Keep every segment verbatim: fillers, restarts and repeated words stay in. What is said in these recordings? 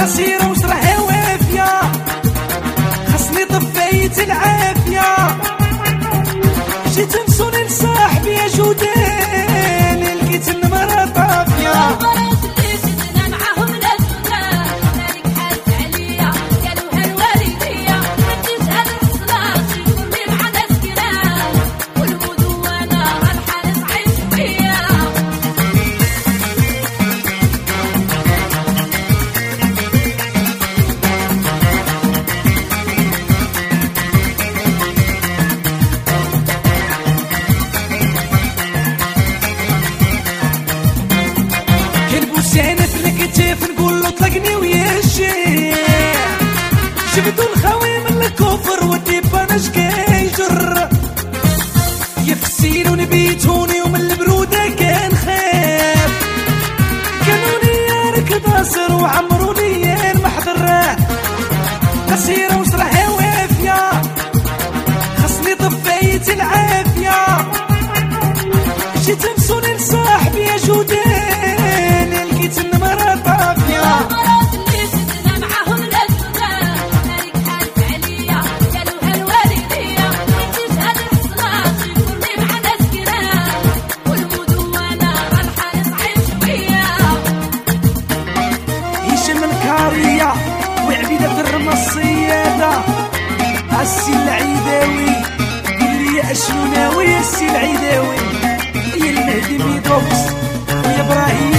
قصيرة وصرحة وافية خصني طفيت العافية جيت نسوني لصاحبي يا جودان لقيت المرا طافية سانف الكتاف نقول له طلقني ويا الشيخ جبدوا الخاوي من الكفر والديباناش كيجر يفسيروا نبيتوني ومن البرودة كان خاف قالوا لي ركض ناصر وعمروا لي المحضر قصيرة وصرحة وافية خصني طفيت العافية جيت نسوني لصاحبي يا جودان لقيت المرا طافية هشام الكارية وعبيدة الرمى الصيادة السي العيداوي اللي يا اشنو ناوي يا السي العيداوي يا المهدي ميدوكس ويا ابراهيم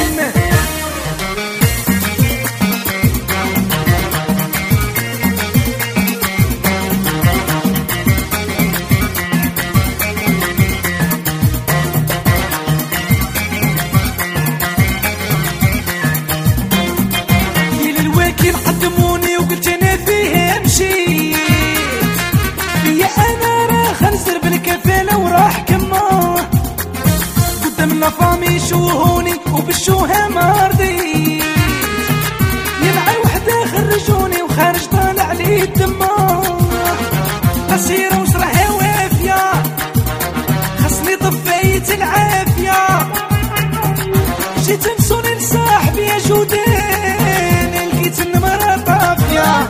قدموني وقلت انا فيه امشي يا انا راح نزر بالكفاله وراح كما قدام لافامي يشوهوني وبالشوهه ما رضيت يا مع الوحده خرجوني وخارج طالع لي الدمار قصيره وصرحه وافيه خصني طفيت العافيه جيت نسوني لصاحبي يا جودان لقيت المرا طافية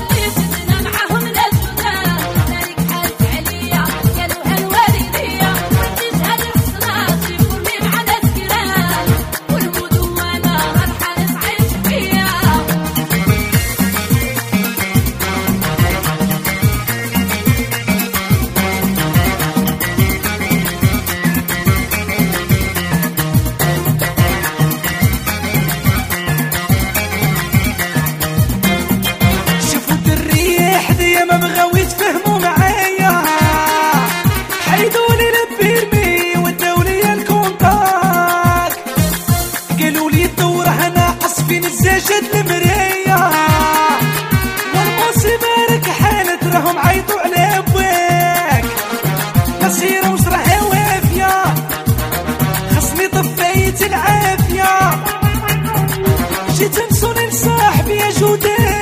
ما بغاو يتفهموا معايا حيدوني للبيرمي وداو لي الكونتاك قالوا لي الدورة هنا قصفين الزجاج المراية والمصيبة راك حالت راهم عيطوا على بواك قصيرة وصرحة وافية خصني طفيت العافية جيت نسوني لصاحبي يا جودان